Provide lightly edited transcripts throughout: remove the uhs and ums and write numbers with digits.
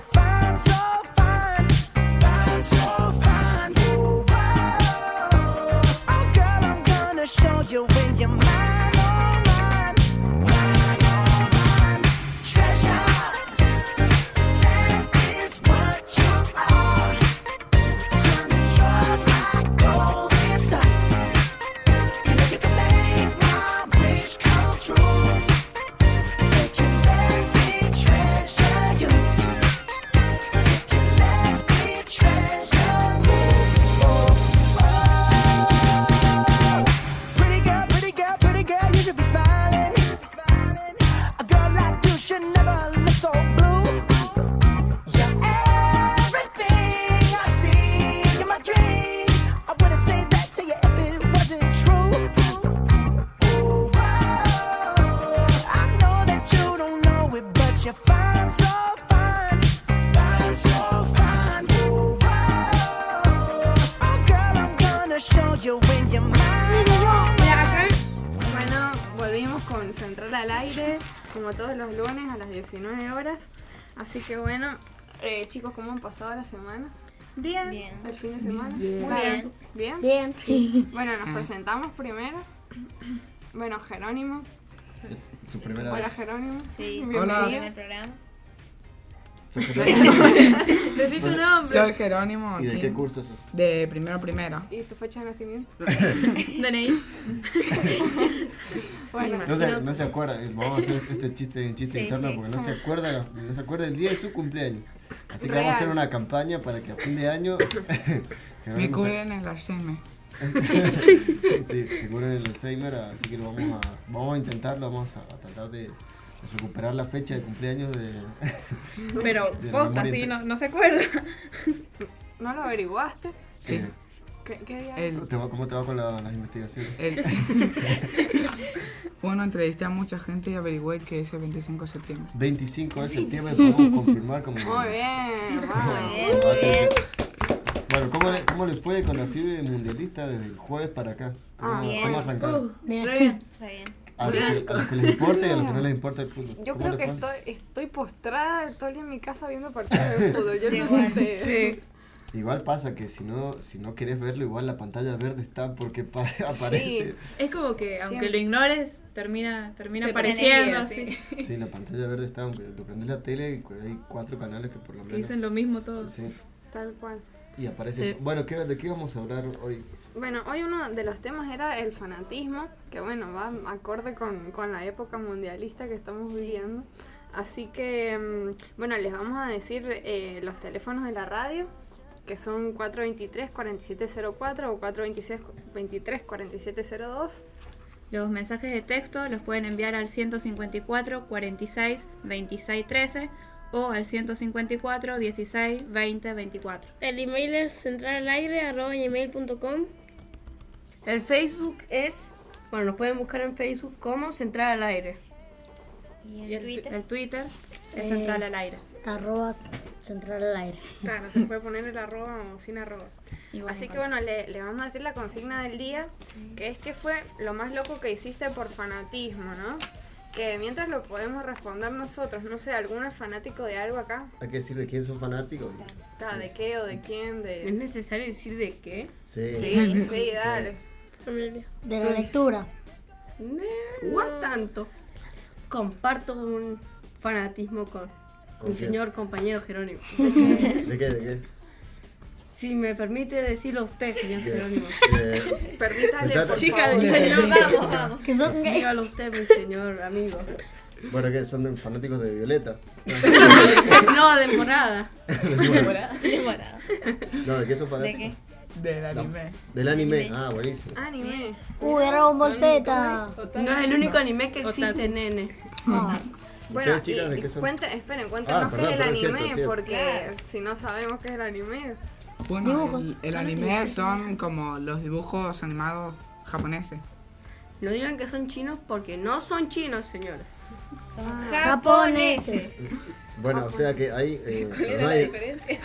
fine, so fine, fine, so fine. Ooh, whoa. Oh, girl, I'm gonna show you when you're mine, oh mine, mine, oh mine. Treasure, that is what you are. Honey, you're my golden star. You know you can make my wish come true. If you let me treasure you. If you let me treasure you. Pretty girl, you should be smiling. A girl like you should never look so blue. You're everything I see in my dreams. I wouldn't say that to you if it wasn't true. Ooh, whoa. I know that you don't know it, but you're fine, so fine, fine, so fine. Ooh, whoa. Oh, girl, I'm gonna show you when you're mine. Bueno, volvimos con Central al Aire, como todos los lunes a las 19 horas. Así que bueno, chicos, ¿cómo han pasado la semana? Bien. ¿El fin de semana? Muy ¿Bien? Bien. Bueno, nos presentamos primero. Bueno, Jerónimo. Tu primera Hola, vez. Jerónimo. Sí. Hola. Primer programa. ¿Sos Jerónimo? Decí tu nombre. Soy Jerónimo. ¿Y de aquí, qué curso sos? De primera. ¿Y tu fecha de nacimiento? DNI. Bueno, No se acuerda, vamos a hacer este chiste Sí, interno sí. porque no se acuerda el día de su cumpleaños. Así que vamos a hacer una campaña para que a fin de año Me Jerónimo curen el Alzheimer. sí, te curen el Alzheimer, así que vamos a intentarlo, vamos a tratar de recuperar la fecha de cumpleaños de Pero de la posta, memoria sí, no se acuerda. ¿no lo averiguaste? Sí. ¿Qué día? ¿Cómo te va con las investigaciones? Bueno, entrevisté a mucha gente y averigüé que es el 25 de septiembre. 25 de septiembre podemos confirmar como... Muy bien, vamos. Muy bien. Bueno, ¿cómo le fue con la fiebre mundialista desde el jueves para acá? Bien. ¿Cómo arrancaron? Bien. Re bien. A los que les importa y a los que no les importa el fútbol. Yo ¿Cómo creo que les fue? estoy postrada todo el día en mi casa viendo partidos de fútbol. Yo no sé Igual. ustedes. Sí. Igual pasa que si no querés verlo, igual la pantalla verde está porque aparece. Es como que, aunque Siempre. lo ignores, termina Te apareciendo. prende, Así. Sí, la pantalla verde está, aunque lo prendés la tele y hay 4 canales que por lo Que menos... dicen lo mismo todos. Sí, Tal cual. y aparece Sí. eso. Bueno, ¿de qué vamos a hablar hoy? Bueno, hoy uno de los temas era el fanatismo, que bueno, va acorde con la época mundialista que estamos viviendo. Así que, bueno, les vamos a decir los teléfonos de la radio, que son 423-4704 o 423-4702. Los mensajes de texto los pueden enviar al 154 46 26 13 o al 154 16 20 24. El email es centralalaire@gmail.com. El Facebook es, bueno, nos pueden buscar en Facebook como Central al Aire. ¿Y el Twitter? El Twitter es Central al Aire. @Central al Aire. Claro, se puede poner el arroba o sin arroba. Igual Así no que bueno, le vamos a decir la consigna del día, que es que fue lo más loco que hiciste por fanatismo, ¿no? Que mientras lo podemos responder nosotros, no sé, ¿alguno es fanático de algo acá? Hay que decir de quién son fanáticos. ¿De qué o de quién? ¿Es De... necesario decir de qué? Sí. Sí, dale. De la lectura. No tanto. Comparto un fanatismo con mi quién? señor compañero Jerónimo. ¿De qué? Si me permite decirlo usted, señor Jerónimo. Permítale, por Chica, favor. Vamos. Que son dígalo usted, mi señor amigo. Bueno, que son fanáticos de Violeta. No, de morada. Demorada. No, ¿de qué son ¿De fanáticos? qué? Del anime. Del anime. Ah, buenísimo. Anime. Dragon Ball Son- Z. No es el único anime que existe, nene. Bueno, ¿Ustedes, chicas, de qué son? cuéntenos Ah, qué es el perdón, anime, cierto. porque si no sabemos qué es el anime. Bueno, el anime son como los dibujos animados japoneses. No digan que son chinos porque no son chinos, señores. Son japoneses. Bueno, o sea que hay... ¿Cuál era no la hay- diferencia?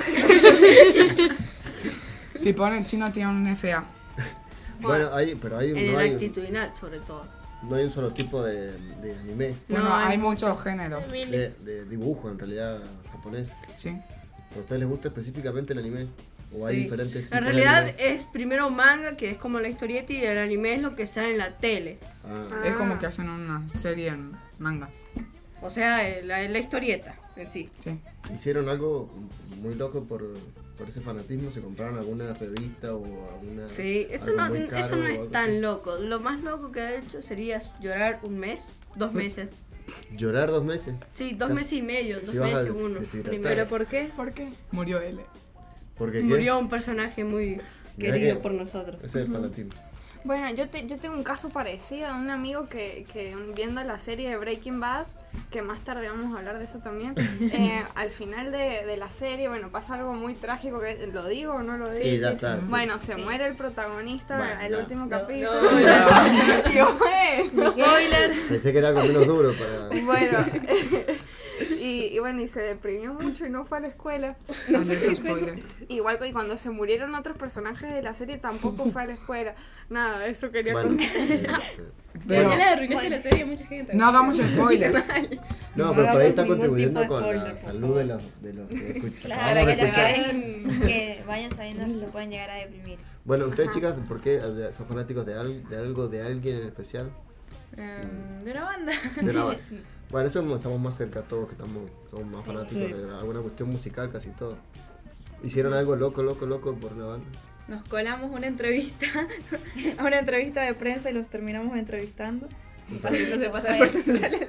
Si ponen chino tiene un FA. Bueno, pero hay En el no hay... actitudinal, sobre todo. no hay un solo tipo de anime, Bueno, No, hay hay muchos géneros. de dibujo en realidad japonés. Sí. ¿A ustedes les gusta específicamente el anime? ¿O hay Sí. diferentes tipos En de realidad anime? es primero manga, que es como la historieta, y el anime es lo que sale en la tele. Ah, Es como que hacen una serie en manga. O sea, la historieta en sí. Sí. ¿hicieron algo muy loco por ese fanatismo? ¿Se compraron alguna revista o alguna... Sí, eso algo no, muy caro eso no o es algo tan así? loco. Lo más loco que ha hecho sería llorar un mes, 2 meses. ¿Llorar 2 meses? Sí, 2 Casi- meses y medio, 2 te ibas a meses, uno. deshidratar. primero. ¿Pero por qué? ¿Por qué? Murió él. Porque Murió un personaje muy Mirá querido que- por nosotros. Ese es el fanatismo. Bueno, yo tengo un caso parecido, un amigo que viendo la serie de Breaking Bad, que más tarde vamos a hablar de eso también, al final de la serie, bueno, pasa algo muy trágico, que ¿lo digo o no lo digo? Sí, ya está. Bueno, se muere el protagonista, Bueno, el no. último capítulo. no. Y bueno, Spoiler. Pensé que era algo menos duro para... bueno, y bueno, y se deprimió mucho y no fue a la escuela. Alerta spoiler. Igual que cuando se murieron otros personajes de la serie tampoco fue a la escuela. Nada, eso quería Bueno, contar. Pero Ya le arruinaste la serie a mucha gente. no hagamos spoiler. no, No pero por ahí está hagamos ningún contribuyendo tipo de con spoiler, la por salud de los que escuchan. Claro, Vamos a que, escuchar. que vayan sabiendo que se pueden llegar a deprimir. Bueno, ustedes chicas, ¿por qué son fanáticos de algo, de alguien en especial? De una banda. De la banda. Bueno, eso estamos más cerca todos, que somos más fanáticos de alguna cuestión musical, casi todo. ¿Hicieron algo loco por una banda? Nos colamos una entrevista, a una entrevista de prensa y los terminamos entrevistando. Haciéndose pasar por centrales.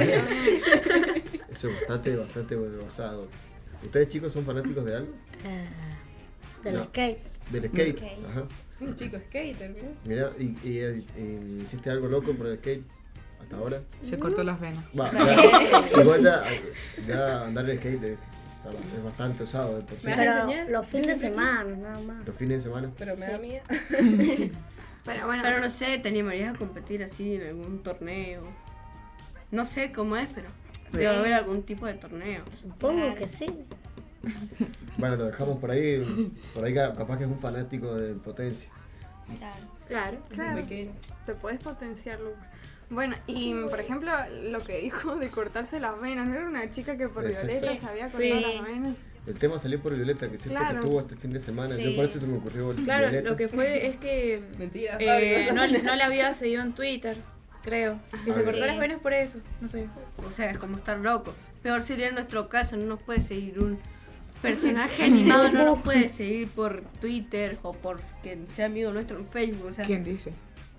Eso es bastante osado. ¿Ustedes chicos son fanáticos de algo? Del No. skate. Del skate. Ok. Ajá. Un chico skater, ¿no? Mira, ¿y hiciste algo loco por el skate hasta ahora? Se cortó las venas. Va, ya, igual ya andar en skate es bastante osado de por sí. ¿Me vas a Pero enseñar? los fines de Yo siempre semana, nada más. Los fines de semana. Pero me da miedo. Pero bueno, Pero no sé, ¿te animarías a competir así en algún torneo? No sé cómo es, pero debe haber algún tipo de torneo. Supongo Claro. que sí. Bueno, lo dejamos por ahí. Por ahí capaz que es un fanático de Potencia. Claro. Claro. claro, Pequeño. te puedes potenciar, Lucas. Bueno, y por ejemplo, lo que dijo de cortarse las venas, ¿no era una chica que por Eso. Violeta se había cortado Sí. las venas? El tema salió por Violeta, que es esto Claro. que tuvo este fin de semana. Sí. Yo por eso se me ocurrió Claro, Violeta. lo que fue es que Mentira. no le había seguido en Twitter, creo. Que se Ah, cortó sí. las venas por eso, no sé. O sea, es como estar loco. Peor sería en nuestro caso, no nos puede seguir un personaje animado, no nos puede seguir por Twitter o por que sea amigo nuestro en Facebook. O sea, ¿Quién dice?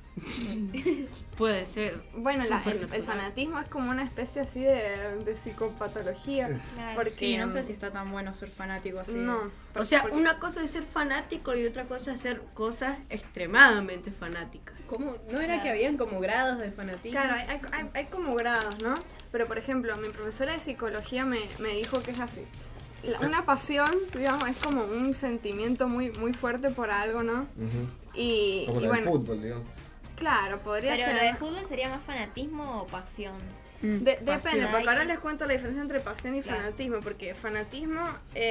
puede ser. Bueno, el Supernatural. fanatismo es como una especie así de psicopatología. Claro. Porque, Sí, no sé si está tan bueno ser fanático así. No. O sea, porque- una cosa es ser fanático y otra cosa es hacer cosas extremadamente fanáticas. ¿Cómo? ¿No era que habían como grados de fanatismo? Claro, hay como grados, ¿no? Pero por ejemplo, mi profesora de psicología me dijo que es así. Una pasión, digamos, es como un sentimiento muy fuerte por algo, ¿no? Ujú. Y, Como y la del bueno, fútbol, digamos. claro, podría Pero ser. lo de fútbol sería más fanatismo o pasión. Depende, Pasión. porque ahora les cuento la diferencia entre pasión y Claro. fanatismo, porque fanatismo,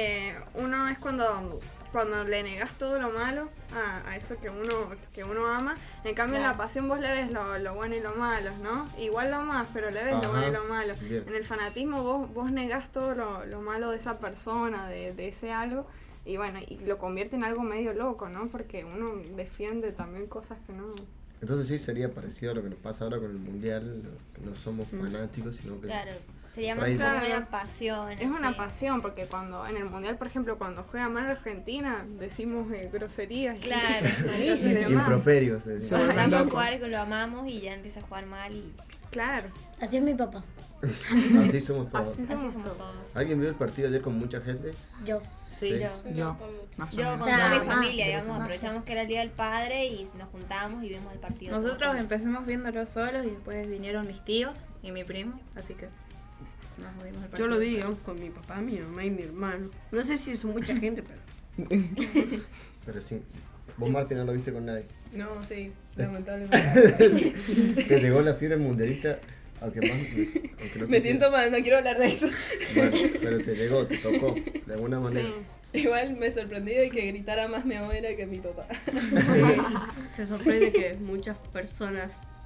uno es cuando le negas todo lo malo a eso que uno ama. En cambio en la Claro. pasión vos le ves lo bueno y lo malo, ¿no? Igual lo más, pero le ves lo Ajá, bueno y lo malo. bien. En el fanatismo vos negás todo lo malo de esa persona, de ese algo, y bueno, y lo convierte en algo medio loco, ¿no? Porque uno defiende también cosas que no... Entonces sí sería parecido a lo que nos pasa ahora con el mundial, que no somos fanáticos, sino que... Claro. Sería más Ahí como está. una pasión. Es una así. pasión, porque cuando en el mundial, por ejemplo, cuando juega mal Argentina, decimos groserías y- Claro. y demás. Improperios. Se vuelven Vamos a locos. jugar que lo amamos y ya empieza a jugar mal y Claro, Así es mi papá. Así somos todos. así así somos somos todos. todos. ¿Alguien vio el partido ayer con mucha gente? Yo. Sí. Yo. Más o Yo menos. con sea, toda mi más, familia, sí, digamos, más. aprovechamos que era el Día del Padre y nos juntamos y vimos el partido. Nosotros todos juntos. empezamos viéndolo solos y después vinieron mis tíos y mi primo, así que nos vimos el partido. Yo lo vi, digamos, con mi papá, mi mamá y mi hermano. No sé si son mucha gente, pero... Pero sí. Vos, Martín, no lo viste con nadie. No, sí, lamentablemente. Te llegó la fiebre mundialista, aunque más... Aunque no Me siento mal, no quiero hablar de eso. Bueno, pero te llegó, te tocó, de alguna manera. Sí. Igual me sorprendí de que gritara más mi abuela que mi papá. Se sorprende que muchas personas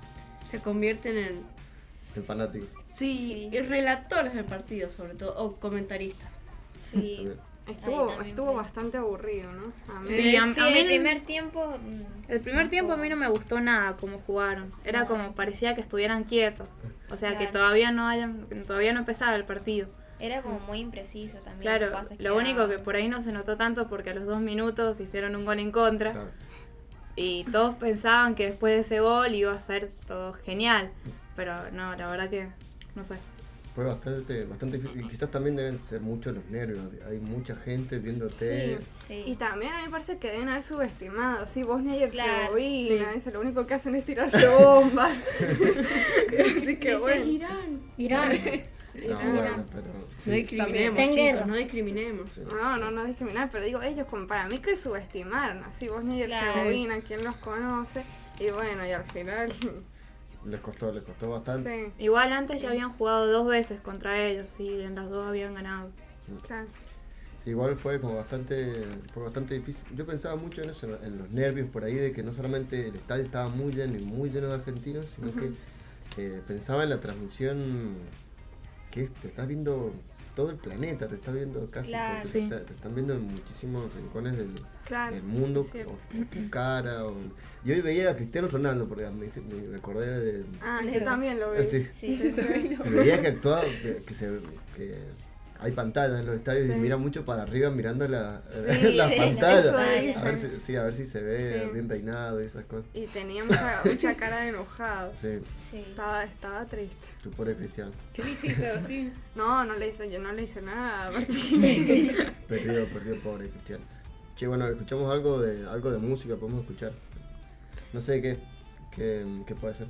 se convierten El fanático. sí, relatores del partido sobre todo, o comentaristas. Sí. También. Estuvo bastante aburrido, ¿no? A mí Sí, a Sí, mí el primer tiempo. el primer tiempo a mí no me gustó nada cómo jugaron. Era No. como parecía que estuvieran quietos. O sea, que Claro. todavía no empezaba el partido. Era como muy impreciso también. Claro, pases lo único que daban. por ahí no se notó tanto porque a los 2 minutos hicieron un gol en contra. Claro. Y todos pensaban que después de ese gol iba a ser todo genial. Pero no, la verdad que no sé. Fue bastante difícil. Y quizás también deben ser muchos los nervios. Hay mucha gente viéndote. Sí. Y también a mí me parece que deben haber subestimado, sí, Bosnia y Claro, Herzegovina, eso, lo único que hacen es tirarse bombas. Así que Ese bueno. es Irán. Irán. No, Sí, bueno, pero. No Sí, discriminemos, Está en chicos, guerra. no discriminemos. sí. No discriminar, pero digo, ellos como para mí que subestimaron, así Bosnia y Claro. Herzegovina, quién los conoce, y bueno, y al final, Les costó bastante. sí, Igual antes ya habían jugado 2 veces contra ellos y en las 2 habían ganado. claro. Sí, igual fue bastante difícil. Yo pensaba mucho en eso, en los nervios por ahí, de que no solamente el estadio estaba muy lleno de argentinos, sino que pensaba en la transmisión, que te estás viendo todo el planeta, te estás viendo casi, Claro. porque Sí. te están viendo en muchísimos rincones Claro, del mundo, es cierto. o tu cara. Y hoy veía a Cristiano Ronaldo, porque me acordé de... Ah, yo también lo vi. Sí. Sí. Veía que actuaba, que hay pantallas en los estadios Sí. y mira mucho para arriba mirando las Sí, pantallas. eso A ver, dicen. a ver si se ve Sí. bien peinado y esas cosas. Y tenía mucha cara de enojado. Sí, Sí. Estaba triste. tu pobre Cristiano. ¿Qué le hiciste, Agustín? No le hice nada. Martín. Perdió pobre Cristiano. Che, bueno, escuchamos algo de música, podemos escuchar. No sé qué puede ser.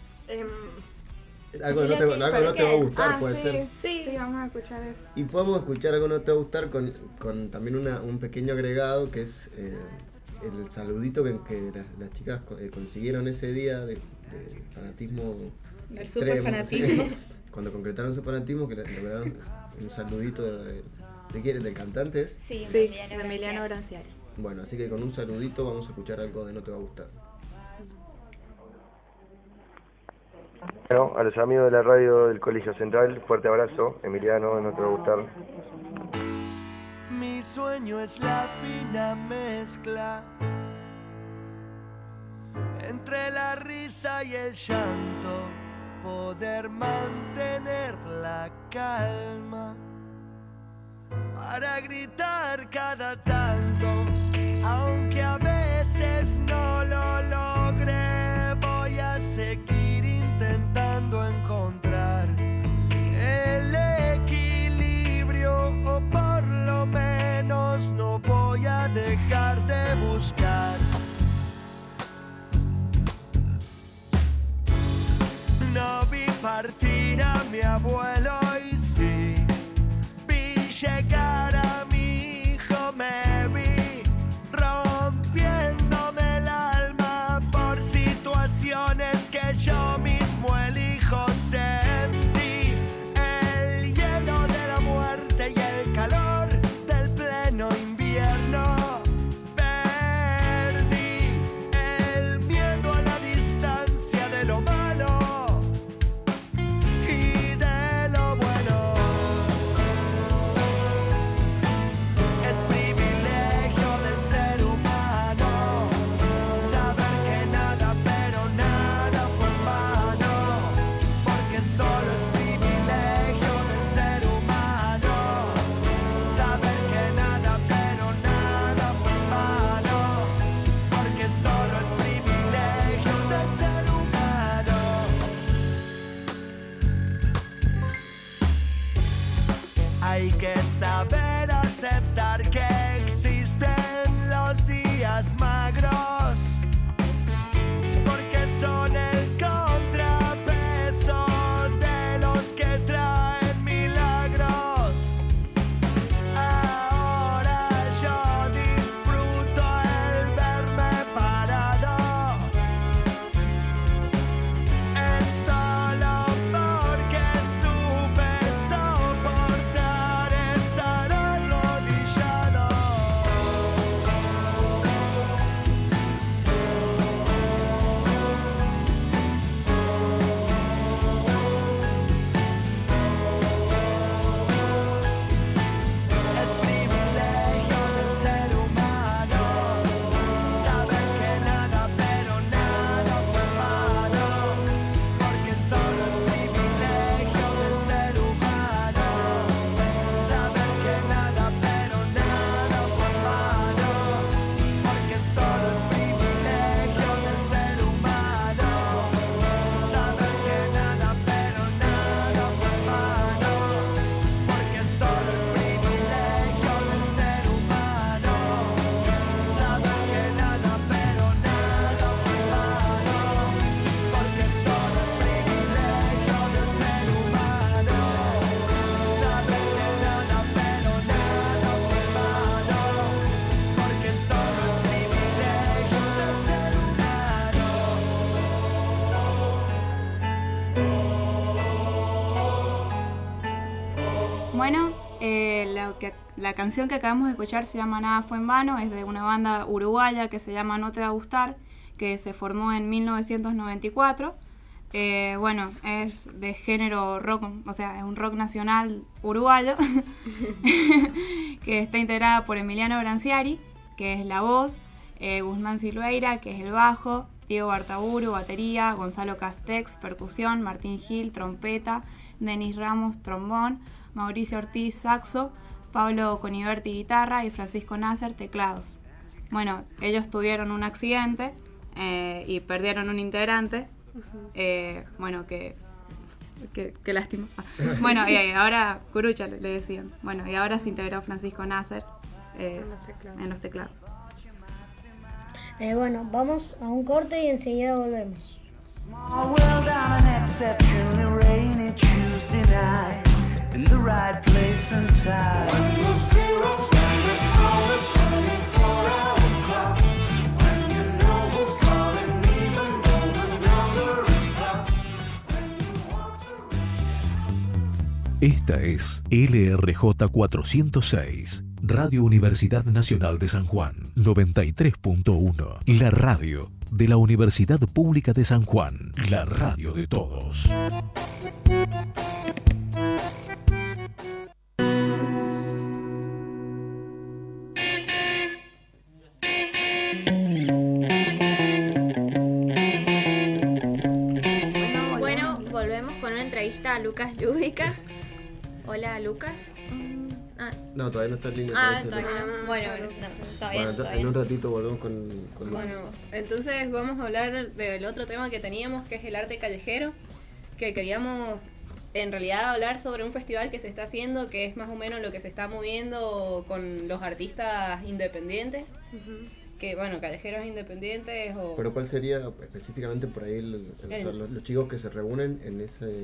Algo que no te va a gustar, puede sí, ser. sí, vamos a escuchar eso. Y podemos escuchar algo que no te va a gustar con también un pequeño agregado que es el saludito que las chicas consiguieron ese día de fanatismo Del extremo, superfanatismo. sí. Cuando concretaron su fanatismo, que le lograron un saludito ¿de quién? ¿Del cantante es? Sí, Sí, Emiliano de Emiliano Graciani. Granciari. Bueno, así que con un saludito vamos a escuchar algo de No Te Va a Gustar. Bueno, a los amigos de la radio del Colegio Central, fuerte abrazo. Emiliano, no te va a gustar. Mi sueño es la fina mezcla entre la risa y el llanto, poder mantener la calma para gritar cada tanto, aunque a veces no lo logre, voy a seguir intentando encontrar el equilibrio, o por lo menos no voy a dejar de buscar. No vi partir a mi abuelo y sí vi llegar a mi hijo, me vi rompiéndome el alma por situaciones que yo mismo elijo. Sentí el hielo de la muerte y el calor del pleno invierno. Perdí el miedo a la distancia de lo malo y de lo bueno. Es privilegio del ser humano saber que nada, pero nada fue en vano, porque solo es privilegio del ser humano saber que nada, pero nada fue en vano, porque solo es privilegio del ser humano. Hay que saber aceptar que existen los días magros, porque son el contrapeso de los que traen milagros. Ahora yo disfruto el verme parado, es solo porque supe soportar estar arrodillado. la canción que acabamos de escuchar se llama Nada fue en vano, es de una banda uruguaya que se llama No te va a gustar, que se formó en 1994. Bueno, es de género rock, o sea, es un rock nacional uruguayo, que está integrada por Emiliano Branciari, que es la voz, Guzmán Silveira, que es el bajo, Diego Bartaburu, batería, Gonzalo Castex, percusión, Martín Gil, trompeta, Denis Ramos, trombón, Mauricio Ortiz, saxo, Pablo Coniberti, guitarra y Francisco Nasser, teclados. Bueno, ellos tuvieron un accidente y perdieron un integrante. Bueno, qué lástima. Bueno, y ahora Curucha le decían. Bueno, y ahora se integró Francisco Nasser en los teclados. Bueno, vamos a un corte y enseguida volvemos. Small world on an exceptionally rainy Tuesday night, in the right place and time. When the zero's standing on the 24-hour clock, when you know who's calling, even though the number is blocked, when you want to reach. Esta es LRJ 406, Radio Universidad Nacional de San Juan, 93.1, la radio de la Universidad Pública de San Juan, la radio de todos. Bueno, volvemos con una entrevista a Lucas Yudica. Hola, Lucas. No, todavía no está en línea. Todavía no. Bueno, está bien. En un ratito volvemos con Bueno, entonces vamos a hablar del otro tema que teníamos, que es el arte callejero, que queríamos en realidad hablar sobre un festival que se está haciendo, que es más o menos lo que se está moviendo con los artistas independientes, que bueno, callejeros independientes o... Pero ¿cuál sería específicamente por ahí los chicos que se reúnen en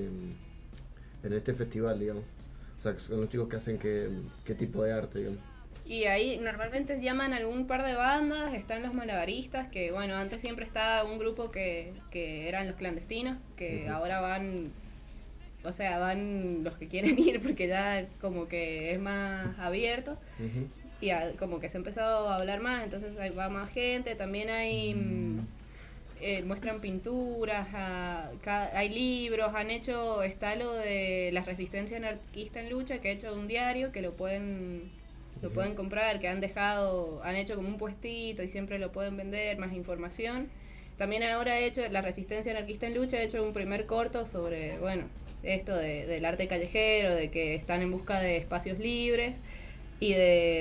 este festival, digamos? O sea, son los chicos que hacen qué tipo de arte, digamos. Y ahí normalmente llaman algún par de bandas, están los malabaristas, que bueno, antes siempre estaba un grupo que eran los clandestinos, que ahora van, o sea, van los que quieren ir porque ya como que es más abierto. Y como que se ha empezado a hablar más, entonces ahí va más gente, también hay... muestran pinturas, hay libros, está lo de la resistencia anarquista en lucha, que ha hecho un diario que lo pueden comprar, que han hecho como un puestito y siempre lo pueden vender, más información. También ahora la resistencia anarquista en lucha ha hecho un primer corto sobre, bueno, esto del arte callejero, de que están en busca de espacios libres y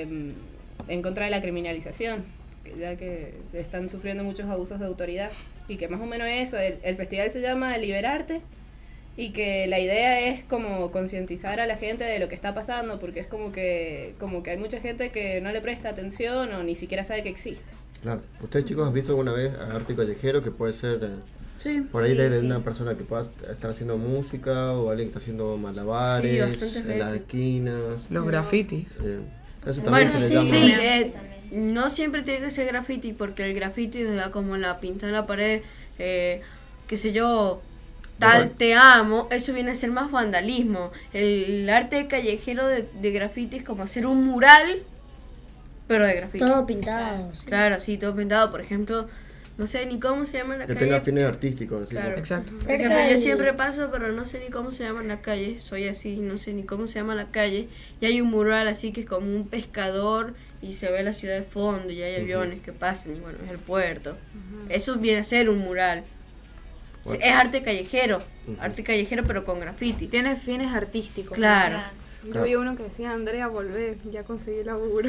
en contra de la criminalización, ya que se están sufriendo muchos abusos de autoridad, y que más o menos eso, el festival se llama Liberarte, y que la idea es como concientizar a la gente de lo que está pasando, porque es como que hay mucha gente que no le presta atención o ni siquiera sabe que existe. Claro. ¿Ustedes, chicos, han visto alguna vez arte callejero, que puede ser Sí, por ahí sí, de sí. una persona que pueda estar haciendo música, o alguien que está haciendo malabares en las esquinas? Los grafitis. Eso también Bueno, se le sí, llama. no siempre tiene que ser graffiti, porque el graffiti es como la pinta en la pared, qué sé yo, tal, te amo, eso viene a ser más vandalismo. El arte callejero de graffiti es como hacer un mural, pero de graffiti. Todo pintado. Sí. Claro, sí, todo pintado. Por ejemplo, no sé ni cómo se llama en la Que calle. tenga fines artísticos. ¿Sí? Claro. Exacto. Por ejemplo, yo siempre paso, pero no sé ni cómo se llama en la calle. Soy así, no sé ni cómo se llama la calle. Y hay un mural así que es como un pescador y se ve la ciudad de fondo y hay aviones que pasan y bueno, es el puerto. Eso viene a ser un mural. Bueno. Es arte callejero, pero con graffiti. Tiene fines artísticos. Claro. Yo vi uno que decía, Andrea, volvé, ya conseguí laburo.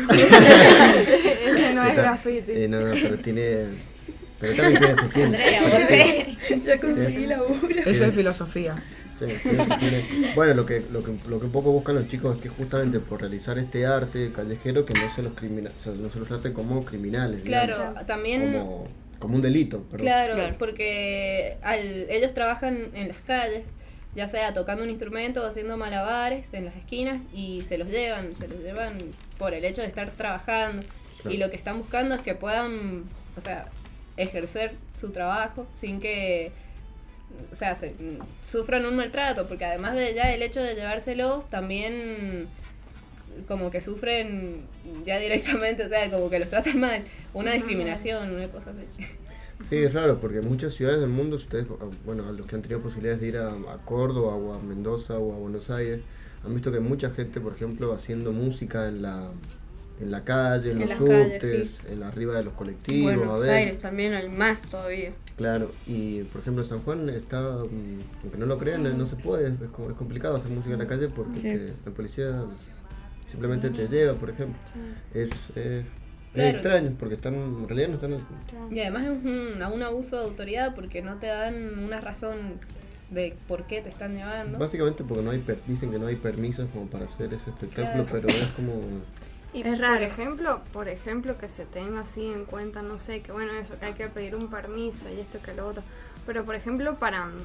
Ese no es graffiti. No, pero tiene... Pero también tiene sus fines. Andrea, volvé. Ya conseguí laburo. Eso es filosofía. Sí, tiene sus fines. Bueno, lo que un poco buscan los chicos es que justamente por realizar este arte callejero, que no se los traten como criminales. Claro, digamos. también... Como un delito. Perdón. Claro, porque ellos trabajan en las calles, ya sea tocando un instrumento o haciendo malabares en las esquinas, y se los llevan por el hecho de estar trabajando. Claro. Y lo que están buscando es que puedan, o sea, ejercer su trabajo sin que, o sea, sufran un maltrato, porque además de ya el hecho de llevárselos, también como que sufren ya directamente, o sea, como que los tratan mal, una discriminación, una cosa así. Sí, es raro, porque en muchas ciudades del mundo, ustedes, bueno, a los que han tenido posibilidades de ir a Córdoba o a Mendoza o a Buenos Aires, han visto que hay mucha gente, por ejemplo, haciendo música en la calle, en los subtes, arriba de los colectivos. Buenos Aires también hay más todavía. Claro, y por ejemplo en San Juan está, aunque no lo crean, no se puede, es complicado hacer música en la calle porque la policía simplemente te lleva, por ejemplo. Es extraño, porque en realidad no están... Y además es un abuso de autoridad porque no te dan una razón de por qué te están llevando. Básicamente porque dicen que no hay permisos como para hacer ese espectáculo, pero es como... Y es raro. Por ejemplo, que se tenga así en cuenta, no sé, que bueno, eso, que hay que pedir un permiso y esto que lo otro. Pero por ejemplo,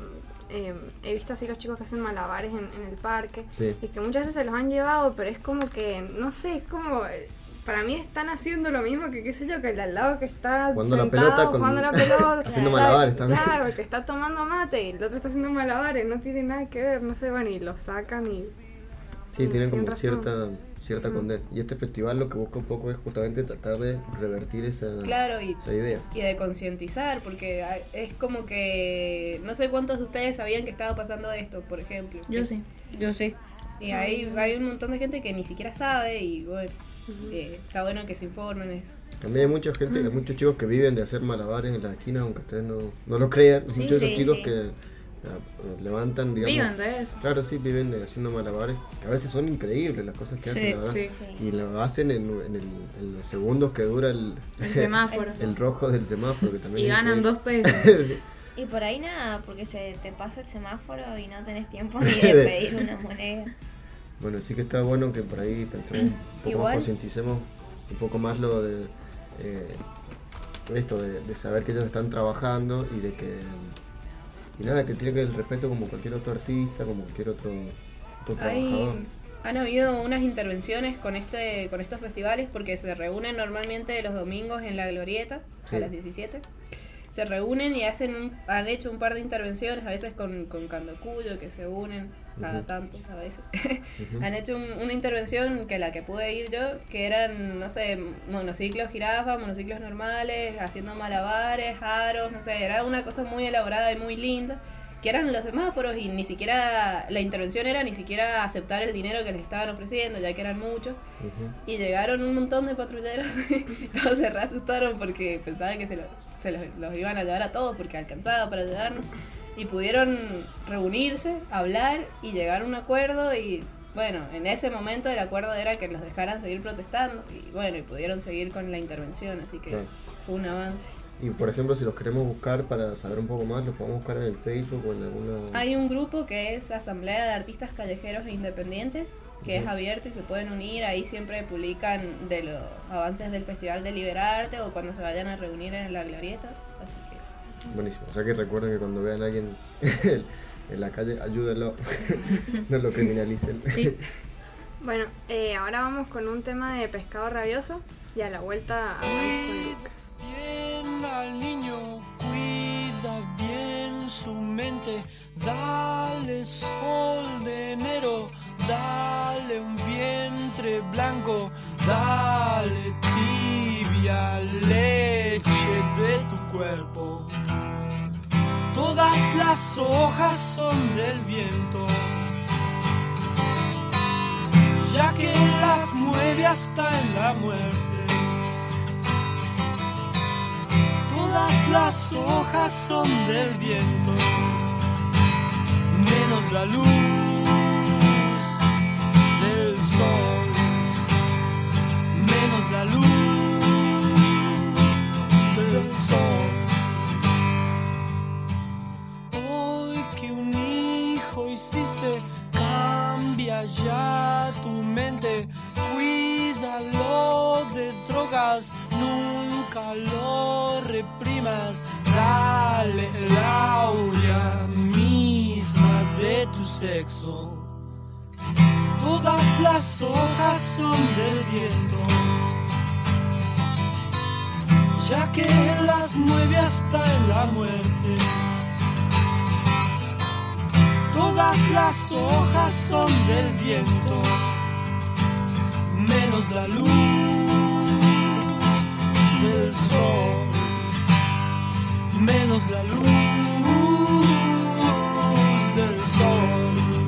he visto así los chicos que hacen malabares en el parque, y que muchas veces se los han llevado, pero es como que, no sé, es como... Para mí están haciendo lo mismo que, qué sé yo, que el al lado que está jugando la pelota, haciendo malabares también. Claro, el que está tomando mate y el otro está haciendo malabares, no tiene nada que ver, no sé, bueno, y lo sacan y... Sí, tienen como cierta condena. Y este festival lo que busca un poco es justamente tratar de revertir esa idea. Y de concientizar, porque es como que... No sé cuántos de ustedes sabían que estaba pasando esto, por ejemplo. Yo sí. Y hay un montón de gente que ni siquiera sabe y bueno... está bueno que se informen eso. También hay mucha gente, hay muchos chicos que viven de hacer malabares en la esquina, aunque ustedes no lo crean. Muchos de esos chicos que levantan, digamos... Viven de eso. Claro, sí, viven haciendo malabares, que a veces son increíbles las cosas que hacen, la verdad. Y lo hacen en los segundos que dura el semáforo. El rojo del semáforo. Que también y ganan 2 pesos. Y por ahí nada, porque se te pasa el semáforo y no tenés tiempo ni de pedir una moneda. Bueno, sí que está bueno que por ahí pensemos un poco más, concienticemos un poco más lo de esto, de saber que ellos están trabajando y de que que tiene el respeto como cualquier otro artista, como cualquier otro trabajador. Han habido unas intervenciones con estos festivales porque se reúnen normalmente los domingos en la Glorieta a las 17. Se reúnen y han hecho un par de intervenciones, a veces con Candocuyo, que se unen cada tanto, a veces. Han hecho una intervención que la que pude ir yo, que eran, no sé, monociclos jirafa, monociclos normales, haciendo malabares, aros, no sé, era una cosa muy elaborada y muy linda, que eran los semáforos y ni siquiera, la intervención era ni siquiera aceptar el dinero que les estaban ofreciendo, ya que eran muchos, y llegaron un montón de patrulleros, todos se reasustaron porque pensaban que se los iban a llevar a todos porque alcanzaba para llevarnos, y pudieron reunirse, hablar y llegar a un acuerdo, y bueno, en ese momento el acuerdo era que los dejaran seguir protestando, y bueno, y pudieron seguir con la intervención, así que fue un avance. Y por ejemplo, si los queremos buscar para saber un poco más, los podemos buscar en el Facebook o en alguna... Hay un grupo que es Asamblea de Artistas Callejeros e Independientes, que es abierto y se pueden unir. Ahí siempre publican de los avances del Festival de Liberarte o cuando se vayan a reunir en la Glorieta. Así que... Buenísimo. O sea que recuerden que cuando vean a alguien en la calle, ayúdenlo, no lo criminalicen. Sí. Bueno, ahora vamos con un tema de Pescado Rabioso y a la vuelta hablamos con Lucas. Bien al niño, cuida bien su mente, dale sol de enero, dale un vientre blanco, dale tibia leche de tu cuerpo. Todas las hojas son del viento, ya que las mueve hasta en la muerte. Todas las hojas son del viento, menos la luz del sol, menos la luz del sol. Hoy que un hijo hiciste, cambia ya tu mente, cuídalo de drogas, nunca lo reprimas, dale la aurea misma de tu sexo. Todas las hojas son del viento, ya que las mueve hasta en la muerte. Todas las hojas son del viento, menos la luz del sol, menos la luz del sol.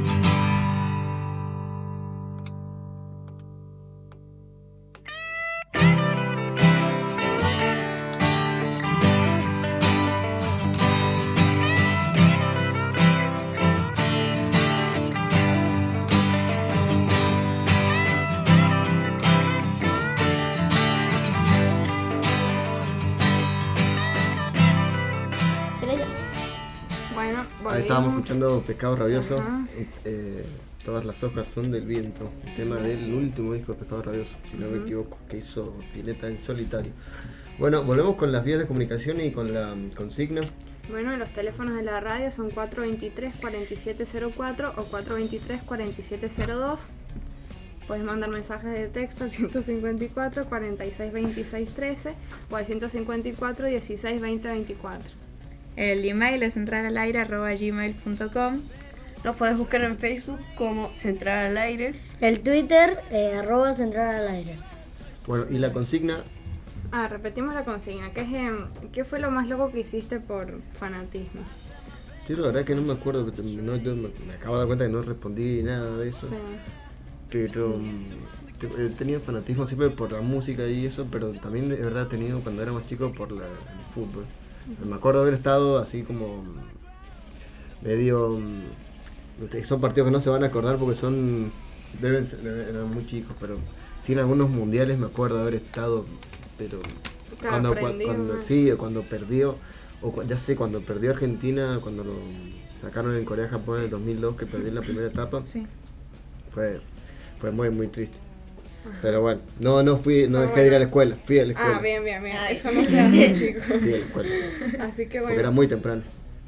Bueno, Ahí estábamos volvimos. escuchando Pescado Rabioso. Ajá. Todas las hojas son del viento. El tema del último disco de Pescado Rabioso, si no me Ujú. equivoco, que hizo Spinetta en solitario. Bueno, volvemos con las vías de comunicación y con la consigna. Bueno, los teléfonos de la radio son 423-4704 o 423-4702. Puedes mandar mensajes de texto al 154 46 26 13 o al 154 16 20 24. El email es centralalaire@gmail.com. Nos puedes buscar en Facebook como Central al Aire. El Twitter, @Central al Aire. Bueno, y la consigna, Repetimos la consigna. ¿Qué fue lo más loco que hiciste por fanatismo? yo la verdad que no me acuerdo, yo me acabo de dar cuenta que no respondí nada de eso. Sí. Pero he tenido fanatismo siempre por la música y eso, pero también de verdad he tenido cuando era más chico por el fútbol. Me acuerdo haber estado así como medio... Son partidos que no se van a acordar porque eran muy chicos, pero sí en algunos mundiales me acuerdo haber estado, pero Claro, prendido, ¿no? cuando perdió, cuando perdió Argentina, cuando lo sacaron en Corea-Japón en el 2002, que perdió en la primera etapa, Sí. fue muy muy triste. Pero bueno, no dejé de ir a la escuela, fui a la escuela. Bien. Ay. Eso no se hace, chicos. Fui a la escuela, Así que porque era bueno. muy temprano.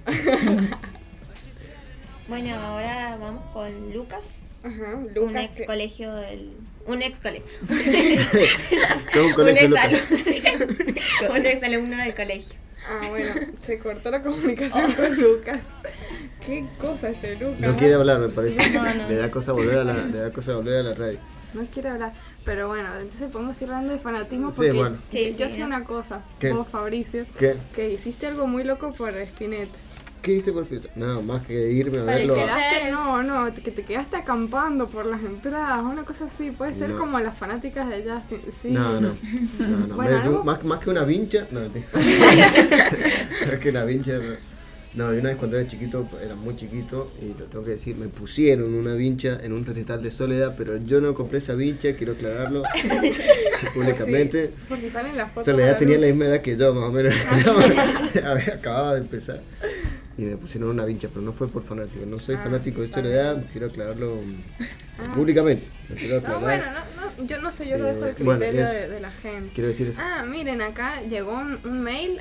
Bueno, ahora vamos con Lucas, Ajá, un Lucas, ex que- colegio del... Un ex colegio. Yo un colegio un Lucas. un ex alumno del colegio. Bueno, se cortó la comunicación con Lucas. Qué cosa este Lucas. No quiere hablar, me parece. No. Le da cosa volver a la radio. No quiere hablar. Pero bueno, entonces podemos ir hablando de fanatismo Sí, porque bueno. Sí, yo sí, sé ¿no? una cosa, ¿Qué? vos Fabricio, ¿Qué? que hiciste algo muy loco por Spinetta. ¿Qué hice por fin? Nada más que irme a Para verlo. que Que te quedaste acampando por las entradas, una cosa así. Puede ser No. como las fanáticas de Justin. Sí. No. Bueno, algo- más que una vincha, no, más que una vincha. No, yo una vez cuando era chiquito, era muy chiquito, y lo tengo que decir, me pusieron una vincha en un recital de Soledad, pero yo no compré esa vincha, quiero aclararlo públicamente. Por si salen las fotos. Soledad a la tenía luz. la misma edad que yo, más o menos. Acababa de empezar. Y me pusieron una vincha, pero no fue por fanático. No soy fanático de Soledad, quiero aclararlo públicamente. Lo quiero No, aclarar. bueno, yo no sé, yo lo dejo al Bueno, criterio eso. de la gente. Quiero decir eso. Miren, acá llegó un mail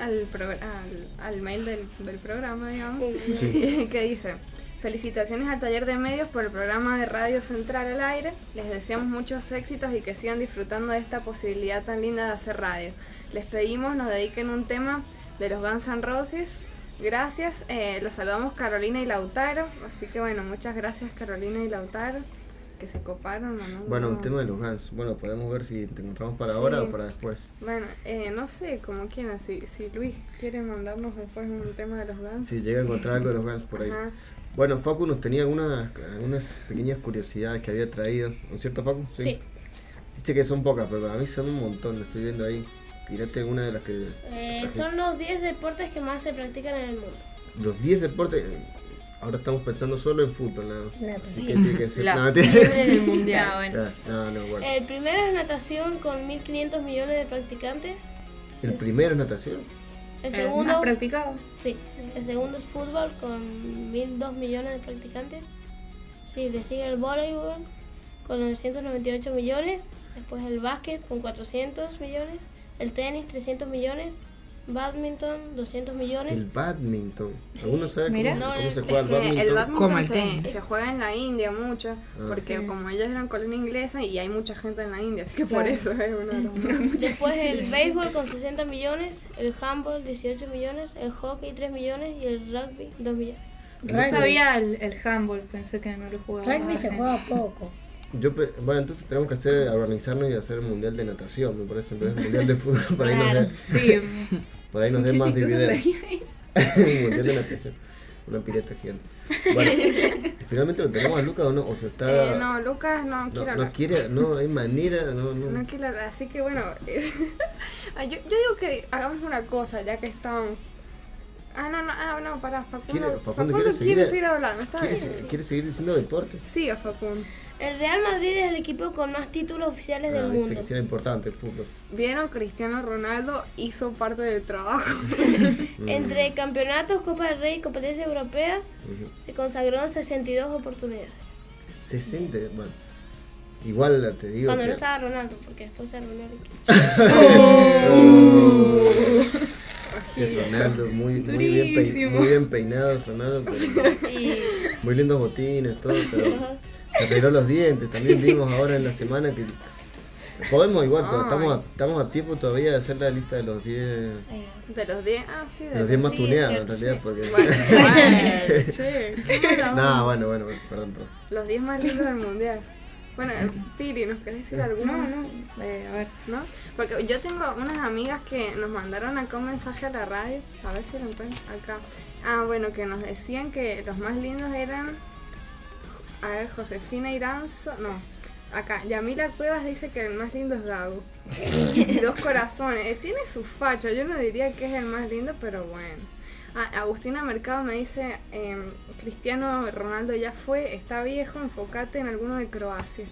al mail del programa, digamos, Sí. que dice: felicitaciones al taller de medios por el programa de Radio Central al Aire. Les deseamos muchos éxitos y que sigan disfrutando de esta posibilidad tan linda de hacer radio. Les pedimos nos dediquen un tema de los Guns N' Roses. Gracias, los saludamos Carolina y Lautaro. Así que bueno, muchas gracias Carolina y Lautaro, que se coparon. ¿No? Bueno, un tema de los Guns. Bueno, podemos ver si te encontramos para Sí. ahora o para después. Bueno, no sé, como quieran, si Luis quiere mandarnos después un tema de los Guns. Si llega a encontrar algo de los Guns por ahí. Ajá. Bueno, Facu nos tenía algunas pequeñas curiosidades que había traído. ¿No es cierto, Facu? Sí. Dice que son pocas, pero para mí son un montón. Lo estoy viendo ahí. Tirate una de las que... Son los 10 deportes que más se practican en el mundo. Los 10 deportes... Ahora estamos pensando solo en fútbol, ¿no? Así que tiene que ser... La no, fiebre del mundial. No, bueno. El primero es natación con 1.500 millones de practicantes. ¿El primero es natación? El ¿El segundo, más practicado? sí, el segundo es fútbol con 1.002 millones de practicantes. Sí, le sigue el voleibol con 998 millones. Después el básquet con 400 millones. El tenis 300 millones. Badminton 200 millones. El badminton. ¿Alguno sabe Mira. cómo se juega el Es que badminton? el Como badminton el se, tenis. se juega en la India mucho, porque sí. como ellos eran colonia inglesa y hay mucha gente en la India, así que por eso es uno de los más. Después el béisbol con 60 millones. El handball 18 millones. El hockey 3 millones. Y el rugby 2 millones. No sabía el handball, pensé que no lo jugaba. Rugby se juega poco. Bueno, entonces tenemos que organizarnos y hacer el mundial de natación, me parece, en vez del mundial de fútbol. Por ahí Claro. por ahí nos den más dividendos. Un mundial de natación. Una pileta gigante. Bueno, ¿finalmente lo tenemos a Lucas o no? O sea, está... No, Lucas no quiere hablar. No quiere, no hay manera, no. No quiere hablar, así que bueno, yo digo que hagamos una cosa, ya que estamos... no, pará, Facundo quiere seguir hablando, está bien. ¿Quiere seguir diciendo deporte? Siga, Facundo. El Real Madrid es el equipo con más títulos oficiales del Viste mundo. que sí era importante el fútbol. Vieron, Cristiano Ronaldo hizo parte del trabajo. Entre campeonatos, Copa del Rey y competencias europeas, se consagró en 62 oportunidades. 60, bueno. Igual te digo Cuando que... no estaba Ronaldo, porque después se arruinó el equipo. Sí, Ronaldo, muy bien peinado Ronaldo, pero muy lindos botines, todo, pero se arregló los dientes. También vimos ahora en la semana que podemos igual, estamos a tiempo todavía de hacer la lista de los 10. De los 10, sí, de los 10 más tuneados en realidad, porque... Bueno, che, qué mala onda. No, bueno, perdón. Los 10 más lindos del mundial. Bueno, Piri, ¿nos querés decir alguno? No, a ver, ¿no? Porque yo tengo unas amigas que nos mandaron acá un mensaje a la radio, a ver si lo encuentro acá. Bueno, que nos decían que los más lindos eran, a ver, Josefina Iranzo, no, acá, Yamila Cuevas dice que el más lindo es Gago. Y 2 corazones, tiene su facha, yo no diría que es el más lindo, pero bueno. Agustina Mercado me dice, Cristiano Ronaldo ya fue, está viejo, enfócate en alguno de Croacia.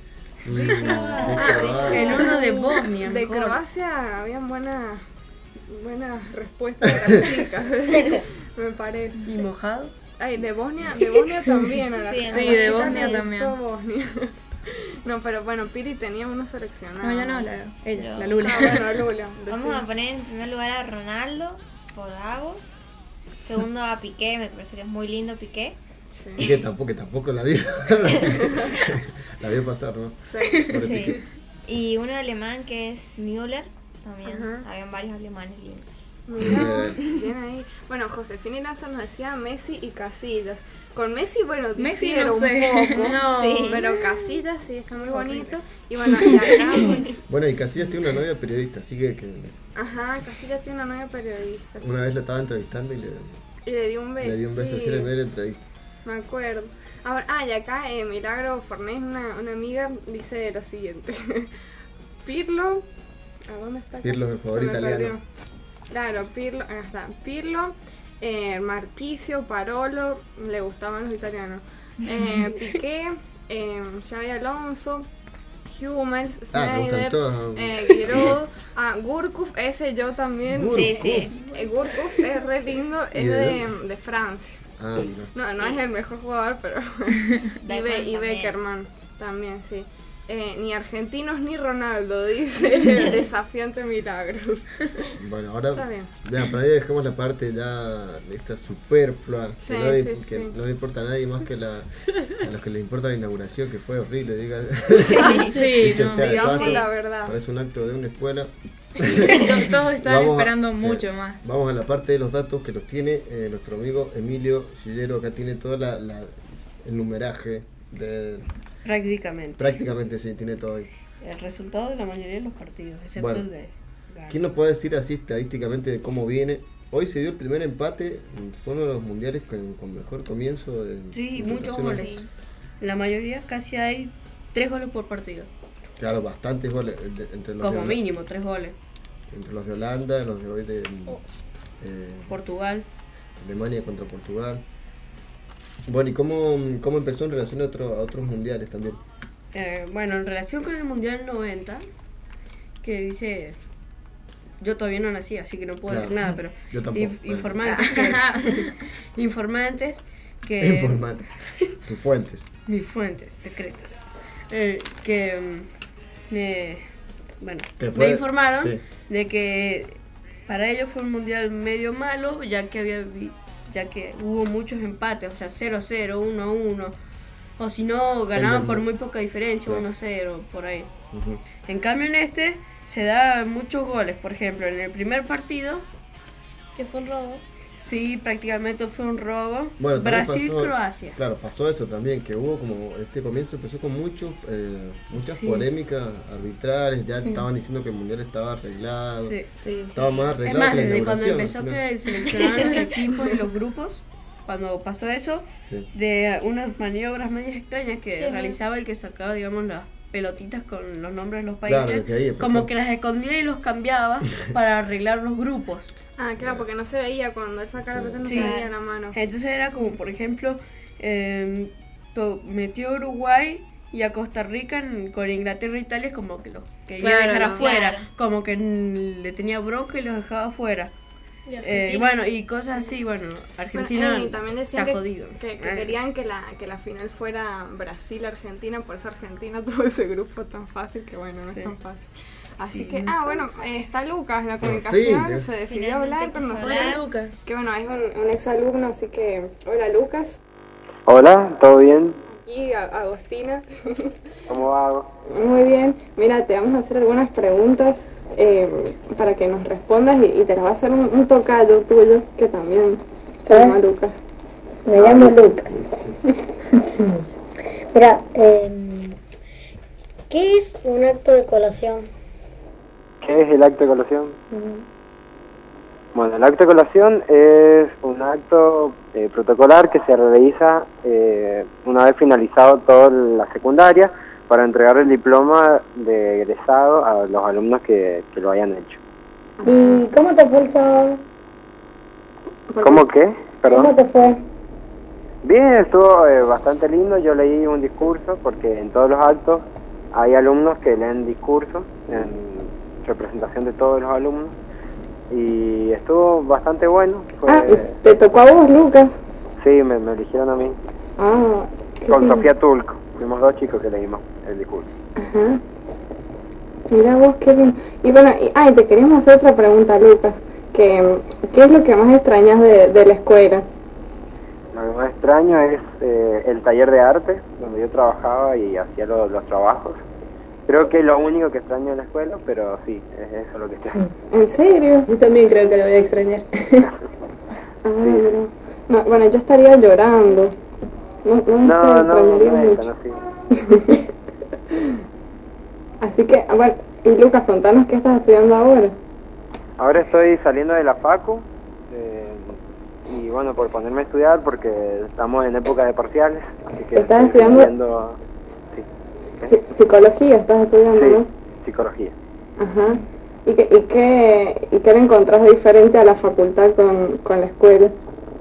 En uno de Bosnia. De mejor. Croacia habían buenas respuestas de las chicas, me parece. ¿Y mojado? De Bosnia también. A Sí, las de chicas Bosnia les también. gustó Bosnia. No, pero bueno, Piri tenía uno seleccionado. No, yo no, ella, Yo. la Lula. Bueno, Lula. Vamos a poner en primer lugar a Ronaldo por Lagos. Segundo a Piqué, me parece que es muy lindo Piqué. Sí. Y que tampoco la vio. La vio pasar, ¿no? Sí. Pobre Sí. Piqué. Y uno alemán que es Müller, también. Ajá. Habían varios alemanes lindos. Mirá, bien ahí. Bueno, Josefina Iranzo nos decía Messi y Casillas. Con Messi, bueno, Messi difiero no sé. un poco. No. Sí. Pero Casillas sí está muy bonito. Y bueno, y acá, Bueno, y Casillas tiene una novia periodista, así que ajá, Casillas tiene una novia periodista. una vez la estaba entrevistando y Le dio un beso. le dio un beso así en el medio de la entrevista. Me acuerdo. Ahora, y acá Milagro Fornés, una amiga, dice lo siguiente. Pirlo, ¿a dónde está? Pirlo es el jugador Se me italiano. perdió. Claro, Pirlo, acá está. Pirlo, Marquisio, Parolo, le gustaban los italianos. Piqué, Xavi Alonso, Hummels, Me Sneijder, gustan todos. Giroud, Gurkuf, ese yo también. Gurkuf. Sí. Gurkuf es re lindo, ¿Y es de de Francia. Mira. No es el mejor jugador, pero Beckman y también. Beckerman también, sí. Ni argentinos ni Ronaldo, dice el desafiante Milagros. Bueno, ahora Está bien. ya, por ahí dejemos la parte ya esta superflua, Sí, que, no le, sí, que sí. no le importa a nadie más que a los que les importa la inauguración, que fue horrible, diga. Sí, Dicho no, sea de digamos paso, la verdad. parece un acto de una escuela. Todos están Vamos a- esperando sí. mucho más. Vamos a la parte de los datos que los tiene nuestro amigo Emilio Sillero. Acá tiene todo el numeraje de... Prácticamente sí, tiene todo ahí. El resultado de la mayoría de los partidos, excepto Bueno. el de Ghana. ¿Quién nos puede decir así estadísticamente de cómo viene? Hoy se dio el primer empate, fue uno de los mundiales con mejor comienzo. Sí, de muchos votaciones. goles. La mayoría casi hay 3 goles por partido. Claro, bastantes goles entre los Como de mínimo, 3 goles. entre los de Holanda, los de hoy de Portugal. Alemania contra Portugal. Bueno, ¿y cómo empezó en relación a otros mundiales también? Bueno, en relación con el Mundial 90, que dice... Yo todavía no nací, así que no puedo Claro. decir nada, pero... Yo tampoco. Informantes que... informantes que... Informante. Tus fuentes. Mis fuentes secretas. ¿Qué fue? Me informaron Sí. de que para ellos fue un mundial medio malo, ya que hubo muchos empates, o sea, 0-0, 1-1, o si no, ganaban por muy poca diferencia, Claro. 1-0, por ahí. Ujú. En cambio en este se da muchos goles, por ejemplo, en el primer partido, Que fue un robo. Sí, prácticamente fue un robo. Bueno, también Brasil-Croacia. Claro, pasó eso también, que hubo como, este comienzo empezó con muchas Sí. polémicas arbitrales, ya estaban diciendo que el mundial estaba arreglado, Sí. estaba más Es arreglado más, que la desde cuando inauguración, empezó ¿no? que seleccionaban los equipos y los grupos, cuando pasó eso, Sí. de unas maniobras medias extrañas que Sí. realizaba el que sacaba, digamos, las pelotitas con los nombres de los Claro, países, que ahí empezó. como que las escondía y los cambiaba para arreglar los grupos. Ah, claro, porque no se veía cuando él sacaba la pelota, no Sí. se veía la mano. Entonces era como, por ejemplo, metió a Uruguay y a Costa Rica con Inglaterra e Italia, como que los quería Claro, dejar no. afuera, Claro. como que le tenía bronca y los dejaba afuera. Y Argentina. Bueno, y cosas así, bueno, Argentina Bueno, y también decían está que, jodido. que querían que la final fuera Brasil-Argentina, por eso Argentina tuvo ese grupo tan fácil que bueno, no Sí. es tan fácil. Así Sí, que, entonces- bueno, está Lucas en la Por fin, comunicación, ¿eh? se decidió Finalmente hablar con quiso nosotros. hablar. Lucas. Que bueno, es un ex alumno, así que, hola Lucas, Hola, ¿todo bien? aquí Agostina. ¿Cómo va? Muy bien, mira, te vamos a hacer algunas preguntas para que nos respondas y te las va a hacer un tocayo tuyo que también se ¿Eh? llama Lucas. Me llamo Lucas. Mira, ¿qué es un acto de colación? ¿Qué es el acto de colación? Bueno, el acto de colación es un acto protocolar que se realiza una vez finalizado toda la secundaria para entregar el diploma de egresado a los alumnos que lo hayan hecho. ¿Y cómo te fue el sábado? ¿Cómo qué? ¿Cómo Perdón. te fue? Bien, estuvo bastante lindo. Yo leí un discurso porque en todos los actos hay alumnos que leen discursos en representación de todos los alumnos y estuvo bastante bueno. Fue- Ah, te tocó a vos, Lucas. Sí, me eligieron a mí. Ah, qué Con bien. Sofía Tulco. Fuimos 2 chicos que leímos el discurso. Ajá. Mira vos, qué bien. Y bueno, y te queríamos hacer otra pregunta, Lucas. ¿Qué es lo que más extrañas de la escuela? Lo que más extraño es el taller de arte, donde yo trabajaba y hacía los trabajos. Creo que es lo único que extraño de la escuela, pero sí, es eso lo que extraño. ¿En serio? Yo también creo que lo voy a extrañar. Ah, mira. No, bueno, yo estaría llorando. No sé, extrañaría mucho. sí. Así que, bueno, y Lucas, contanos qué estás estudiando ahora. Ahora estoy saliendo de la facu y bueno, por ponerme a estudiar porque estamos en época de parciales. Así que ¿Estás estoy estudiando? viendo- Sí, Psicología estás estudiando, sí, ¿no? psicología. Ajá. ¿Y qué le encontrás diferente a la facultad con la escuela?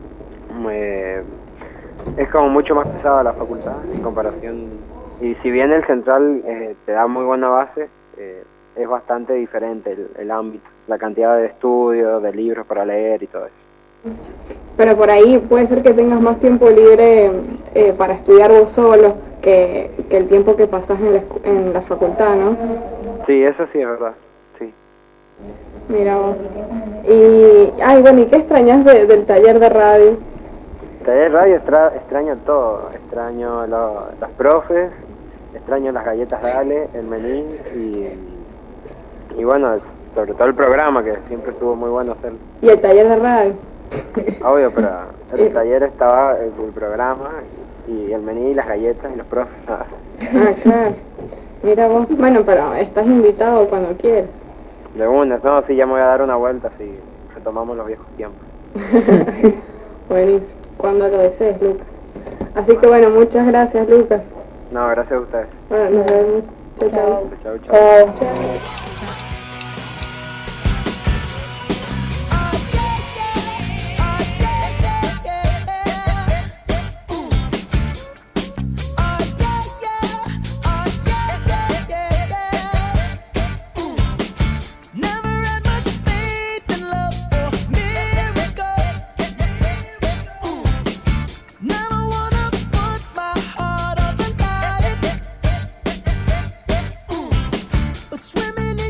Es como mucho más pesada la facultad en comparación. Y si bien el central te da muy buena base, es bastante diferente el ámbito, la cantidad de estudios, de libros para leer y todo eso. Pero por ahí puede ser que tengas más tiempo libre para estudiar vos solo que el tiempo que pasás en la facultad, ¿no? Sí, eso sí es verdad, sí. Mira vos. Y, bueno, ¿y qué extrañas del taller de radio? Taller de radio extraño todo, extraño los profes, extraño las galletas Dale, el menú y bueno, sobre todo el programa que siempre estuvo muy bueno hacerlo. ¿Y el taller de radio? Obvio, pero el taller estaba el programa y el menú y las galletas y los profes. Ah, claro. Mira vos. Bueno, pero estás invitado cuando quieras. De una, no, sí, ya me voy a dar una vuelta si retomamos los viejos tiempos. Buenísimo. Cuando lo desees, Lucas. Así que bueno, muchas gracias, Lucas. No, gracias a ustedes. Bueno, nos vemos. Chao, chao. Chao, chao. Never had much faith in love or miracles. Never wanna put my heart on the line. But swimming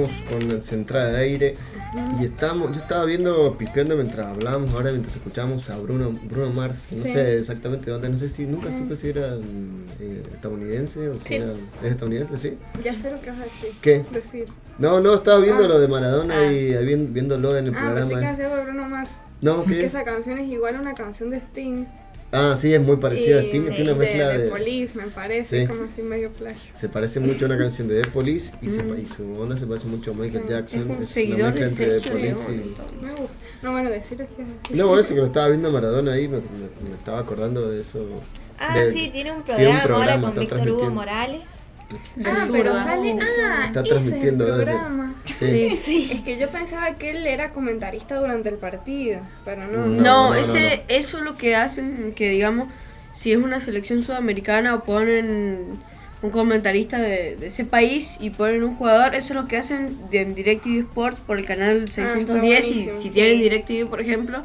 seguimos con Central de Aire y yo estaba pispeando mientras hablábamos, ahora mientras escuchábamos a Bruno Mars, no sé exactamente dónde, no sé si, nunca supe si era estadounidense o si era, ¿es estadounidense? ¿Sí? Ya sé lo que vas a decir. ¿Qué? Decir. No, estaba viendo lo de Maradona y viéndolo en el programa. Pensé que hacía de Bruno Mars. No, ¿qué? Que esa canción es igual a una canción de Sting. Ah, sí, es muy parecida a Sting, tiene una mezcla de Police, me parece, sí. como así medio plagio. Se parece mucho a una canción de The Police y su onda se parece mucho a Michael Jackson. Es un una seguidor mezcla de entre The Sergio Police Leone. Me gusta. No, bueno, decirles que No, eso que lo estaba viendo Maradona ahí, me estaba acordando de eso. Sí, tiene un programa ahora con Víctor Hugo Morales. Pero sale. Está ese transmitiendo es el programa. Sí. Es que yo pensaba que él era comentarista durante el partido, pero no. No, eso es lo que hacen, que digamos, si es una selección sudamericana o ponen un comentarista de ese país y ponen un jugador, eso es lo que hacen en DirecTV Sports por el canal 610, si tienen DirecTV, por ejemplo.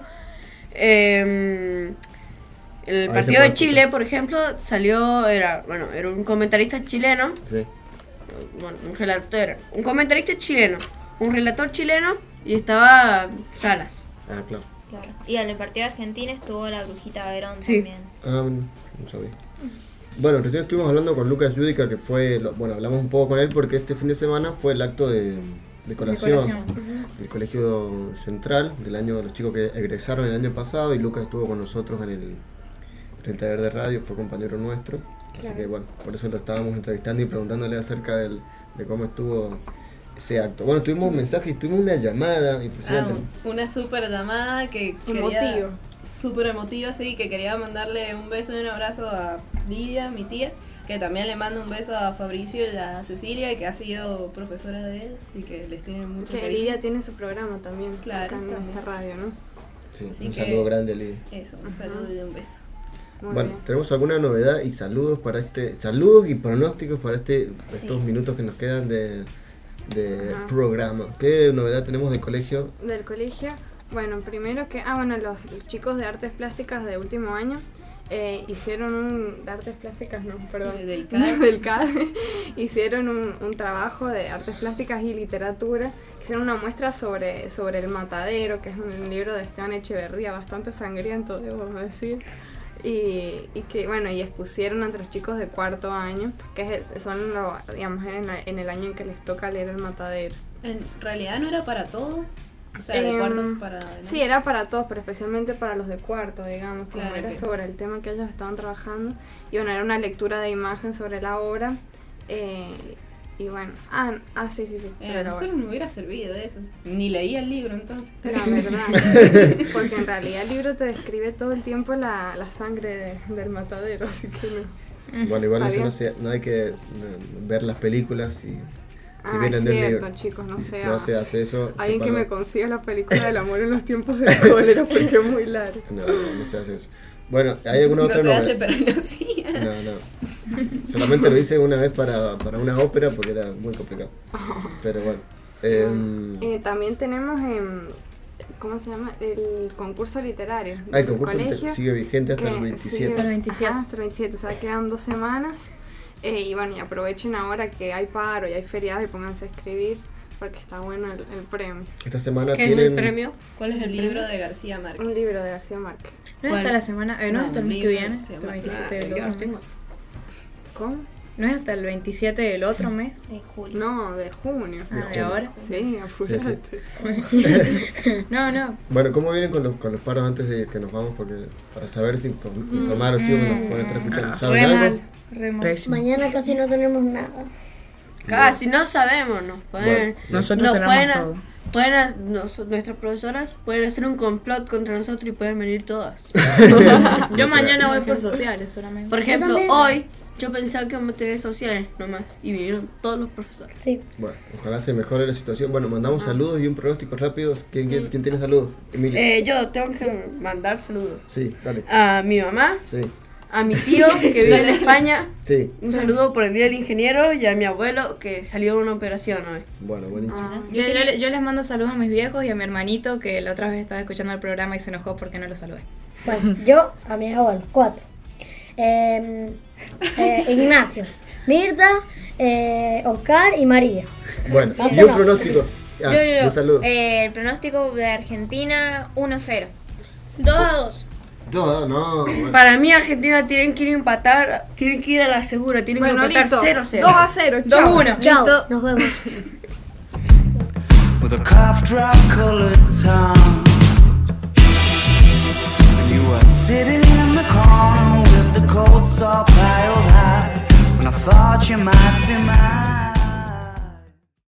El partido de Chile, por ejemplo, era un comentarista chileno. Sí. Bueno, un comentarista chileno, un relator chileno y estaba Salas. Ah, claro. Y en el partido de Argentina estuvo la Brujita Verón Sí. también. No sabía. Bueno, recién estuvimos hablando con Lucas Yudica, que fue, hablamos un poco con él porque este fin de semana fue el acto de decoración del Colegio Central de los chicos que egresaron el año pasado, y Lucas estuvo con nosotros en el taller de radio, fue compañero nuestro, así que bueno, por eso lo estábamos entrevistando y preguntándole acerca de cómo estuvo ese acto. Bueno, tuvimos un mensaje y tuvimos una llamada impresionante. Una super llamada que quería, súper emotiva, sí, que quería mandarle un beso y un abrazo a Lidia, mi tía, que también le mando un beso a Fabricio y a Cecilia, que ha sido profesora de él y que les tiene mucho que cariño. Lidia tiene su programa también, claro, acá en esta radio, ¿no? Sí, así un que saludo grande a Lidia. Eso, un saludo y un beso. Bueno, tenemos alguna novedad y saludos y pronósticos para estos minutos que nos quedan de programa. ¿Qué novedad tenemos del colegio? Del colegio, bueno, primero que, los chicos de artes plásticas de último año hicieron de artes plásticas, del CADE, hicieron un trabajo de artes plásticas y literatura, hicieron una muestra sobre El Matadero, que es un libro de Esteban Echeverría, bastante sangriento, debo decir. Y expusieron ante los chicos de cuarto año, que son en el año en que les toca leer El Matadero. En realidad no era para todos, o sea, de cuarto para... ¿no? Sí, era para todos, pero especialmente para los de cuarto, digamos, como Claro, era que... sobre el tema que ellos estaban trabajando. Y bueno, era una lectura de imagen sobre la obra. Y bueno, sí. A nosotros no hubiera servido eso. Ni leía el libro entonces. La verdad. Porque en realidad el libro te describe todo el tiempo la sangre del matadero, así que no. Bueno, igual eso no hay que ver las películas y si bien es en el cierto, libro. Chicos, no se hace eso. Alguien que me consiga la película del amor en los tiempos del cólera porque es muy largo. No se hace eso. Bueno, ¿hay alguna otra novedad? No se hace, pero lo hacía. No. Solamente lo hice una vez para una ópera porque era muy complicado. Pero bueno. También tenemos, ¿cómo se llama? El concurso literario. El concurso sigue vigente hasta el 27. Hasta el 27, o sea, quedan 2 semanas. Y bueno, y aprovechen ahora que hay paro y hay feriados y pónganse a escribir porque está bueno el premio. Esta semana ¿Qué es el premio? ¿Cuál es el libro de García Márquez? Un libro de García Márquez. ¿No es hasta la semana? ¿No es hasta el mes que viene? Sí, ¿El 27 del otro mes? ¿Cómo? ¿No es hasta el 27 del otro mes? De julio. No, de junio. ¿De ahora? Sí, apurate. No. Bueno, ¿cómo vienen con los paros antes de que nos vamos? Porque para saber si informar a los chicos que nos pueden estar escuchando. ¿Saben algo? Mañana casi no tenemos nada. Casi no sabemos, nosotros tenemos todo. Nuestras profesoras pueden hacer un complot contra nosotros y pueden venir todas. Yo mañana voy por sociales solamente. Por ejemplo, hoy yo pensaba que íbamos a tener sociales nomás y vinieron todos los profesores. Sí. Bueno, ojalá se mejore la situación. Bueno, mandamos saludos y un pronóstico rápido. ¿Quién tiene saludos? Emilia. Yo tengo que mandar saludos. Sí, dale. A mi mamá. Sí. A mi tío que vive en España. Sí. Un saludo por el Día del Ingeniero y a mi abuelo que salió de una operación hoy. Bueno, buenísimo. Yo les mando saludos a mis viejos y a mi hermanito que la otra vez estaba escuchando el programa y se enojó porque no lo saludé. Bueno, yo a mis abuelos, 4. Ignacio, Mirta, Oscar y María. Bueno, No y sé un más. pronóstico. Yo. Un saludo. El pronóstico de Argentina 1-0. 2-2. No, bueno. Para mí Argentina tienen que ir a empatar, tienen que ir a la segura, tienen Bueno, que empatar listo. 0-0. 2-0. Chao. 2-1. Chao, Listo. nos vemos. With a cough drop colored tongue, you were sitting in the corner with the coats all piled high, when I thought you might be mine.